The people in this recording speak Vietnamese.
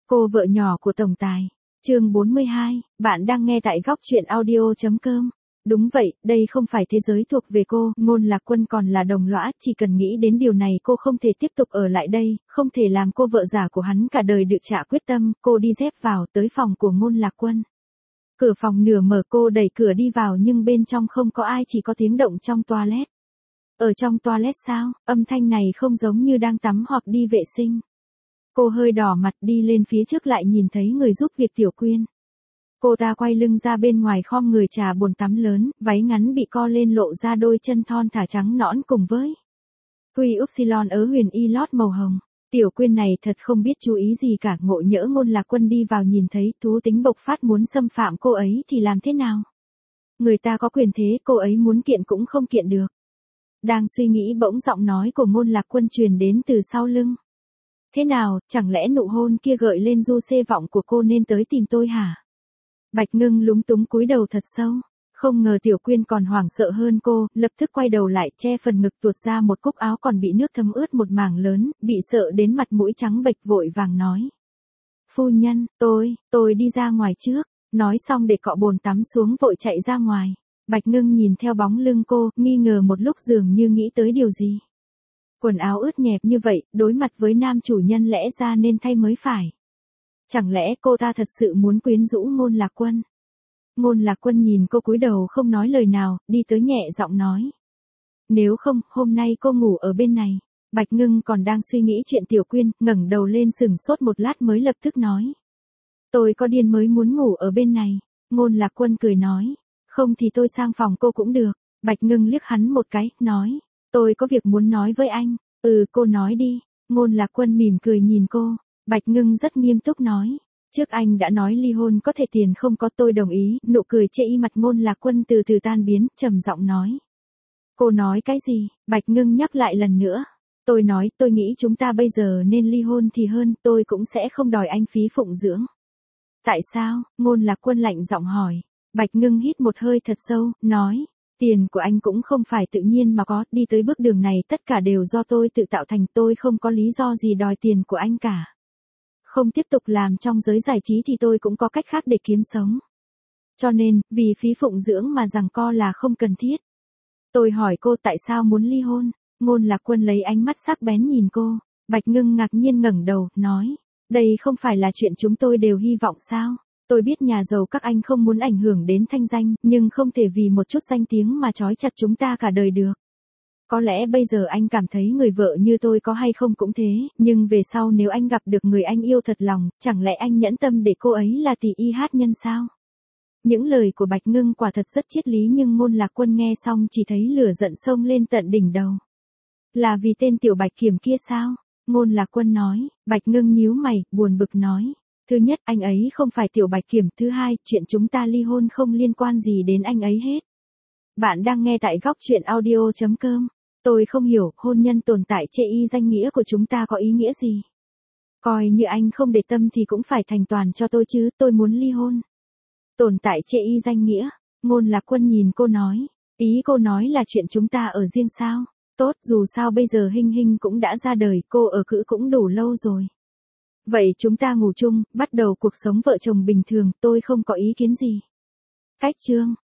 Cô vợ nhỏ của tổng tài. Chương 42, bạn đang nghe tại góc truyện audio.com. Đúng vậy, đây không phải thế giới thuộc về cô, Ngôn Lạc Quân còn là đồng lõa, chỉ cần nghĩ đến điều này cô không thể tiếp tục ở lại đây, không thể làm cô vợ giả của hắn cả đời được trả quyết tâm, cô đi dép vào tới phòng của Ngôn Lạc Quân. Cửa phòng nửa mở, cô đẩy cửa đi vào nhưng bên trong không có ai, chỉ có tiếng động trong toilet. Ở trong toilet sao, âm thanh này không giống như đang tắm hoặc đi vệ sinh. Cô hơi đỏ mặt đi lên phía trước lại nhìn thấy người giúp việc Tiểu Quyên. Cô ta quay lưng ra bên ngoài khom người trà bồn tắm lớn, váy ngắn bị co lên lộ ra đôi chân thon thả trắng nõn cùng với quy upsilon ớ huyền y lót màu hồng. Tiểu Quyên này thật không biết chú ý gì cả, ngộ nhỡ Ngôn Lạc Quân đi vào nhìn thấy thú tính bộc phát muốn xâm phạm cô ấy thì làm thế nào? Người ta có quyền thế, cô ấy muốn kiện cũng không kiện được. Đang suy nghĩ bỗng giọng nói của Ngôn Lạc Quân truyền đến từ sau lưng. Thế nào, chẳng lẽ nụ hôn kia gợi lên du xê vọng của cô nên tới tìm tôi hả? Bạch Ngưng lúng túng cúi đầu thật sâu. Không ngờ Tiểu Quyên còn hoảng sợ hơn cô, lập tức quay đầu lại che phần ngực tuột ra một cúc áo còn bị nước thấm ướt một mảng lớn, bị sợ đến mặt mũi trắng bệch vội vàng nói. Phu nhân, tôi đi ra ngoài trước, nói xong để cọ bồn tắm xuống vội chạy ra ngoài. Bạch Ngưng nhìn theo bóng lưng cô, nghi ngờ một lúc dường như nghĩ tới điều gì. Quần áo ướt nhẹp như vậy, đối mặt với nam chủ nhân lẽ ra nên thay mới phải. Chẳng lẽ cô ta thật sự muốn quyến rũ Ngôn Lạc Quân? Ngôn Lạc Quân nhìn cô cúi đầu không nói lời nào, đi tới nhẹ giọng nói. Nếu không, hôm nay cô ngủ ở bên này. Bạch Ngưng còn đang suy nghĩ chuyện Tiểu Quyên, ngẩng đầu lên sừng sốt một lát mới lập tức nói. Tôi có điên mới muốn ngủ ở bên này. Ngôn Lạc Quân cười nói. Không thì tôi sang phòng cô cũng được. Bạch Ngưng liếc hắn một cái, nói. Tôi có việc muốn nói với anh. Cô nói đi. Ngôn Lạc Quân mỉm cười nhìn cô. Bạch Ngưng rất nghiêm túc nói. Trước anh đã nói ly hôn có thể tiền không có, tôi đồng ý. Nụ cười chê y mặt Ngôn Lạc Quân từ từ tan biến, trầm giọng nói. Cô nói cái gì? Bạch Ngưng nhắc lại lần nữa. Tôi nói, tôi nghĩ chúng ta bây giờ nên ly hôn thì hơn, tôi cũng sẽ không đòi anh phí phụng dưỡng. Tại sao? Ngôn Lạc Quân lạnh giọng hỏi. Bạch Ngưng hít một hơi thật sâu, nói. Tiền của anh cũng không phải tự nhiên mà có, đi tới bước đường này tất cả đều do tôi tự tạo thành, tôi không có lý do gì đòi tiền của anh cả. Không tiếp tục làm trong giới giải trí thì tôi cũng có cách khác để kiếm sống. Cho nên, vì phí phụng dưỡng mà giằng co là không cần thiết. Tôi hỏi cô tại sao muốn ly hôn? Ngôn Lạc Quân lấy ánh mắt sắc bén nhìn cô. Bạch Ngưng ngạc nhiên ngẩng đầu, nói. Đây không phải là chuyện chúng tôi đều hy vọng sao? Tôi biết nhà giàu các anh không muốn ảnh hưởng đến thanh danh, nhưng không thể vì một chút danh tiếng mà trói chặt chúng ta cả đời được. Có lẽ bây giờ anh cảm thấy người vợ như tôi có hay không cũng thế, nhưng về sau nếu anh gặp được người anh yêu thật lòng, chẳng lẽ anh nhẫn tâm để cô ấy là tỷ y hát nhân sao? Những lời của Bạch Ngưng quả thật rất triết lý nhưng Ngôn Lạc Quân nghe xong chỉ thấy lửa giận xông lên tận đỉnh đầu. Là vì tên Tiểu Bạch Kiểm kia sao? Ngôn Lạc Quân nói. Bạch Ngưng nhíu mày, buồn bực nói. Thứ nhất, anh ấy không phải Tiểu Bạch Kiểm. Thứ hai, chuyện chúng ta ly hôn không liên quan gì đến anh ấy hết. Bạn đang nghe tại góc truyện audio.com. Tôi không hiểu, hôn nhân tồn tại chê y danh nghĩa của chúng ta có ý nghĩa gì? Coi như anh không để tâm thì cũng phải thành toàn cho tôi chứ, tôi muốn ly hôn. Tồn tại chê y danh nghĩa. Ngôn Lạc Quân nhìn cô nói. Ý cô nói là chuyện chúng ta ở riêng sao? Tốt, dù sao bây giờ Hinh Hinh cũng đã ra đời, cô ở cữ cũng đủ lâu rồi. Vậy chúng ta ngủ chung, bắt đầu cuộc sống vợ chồng bình thường, tôi không có ý kiến gì. Cách chương.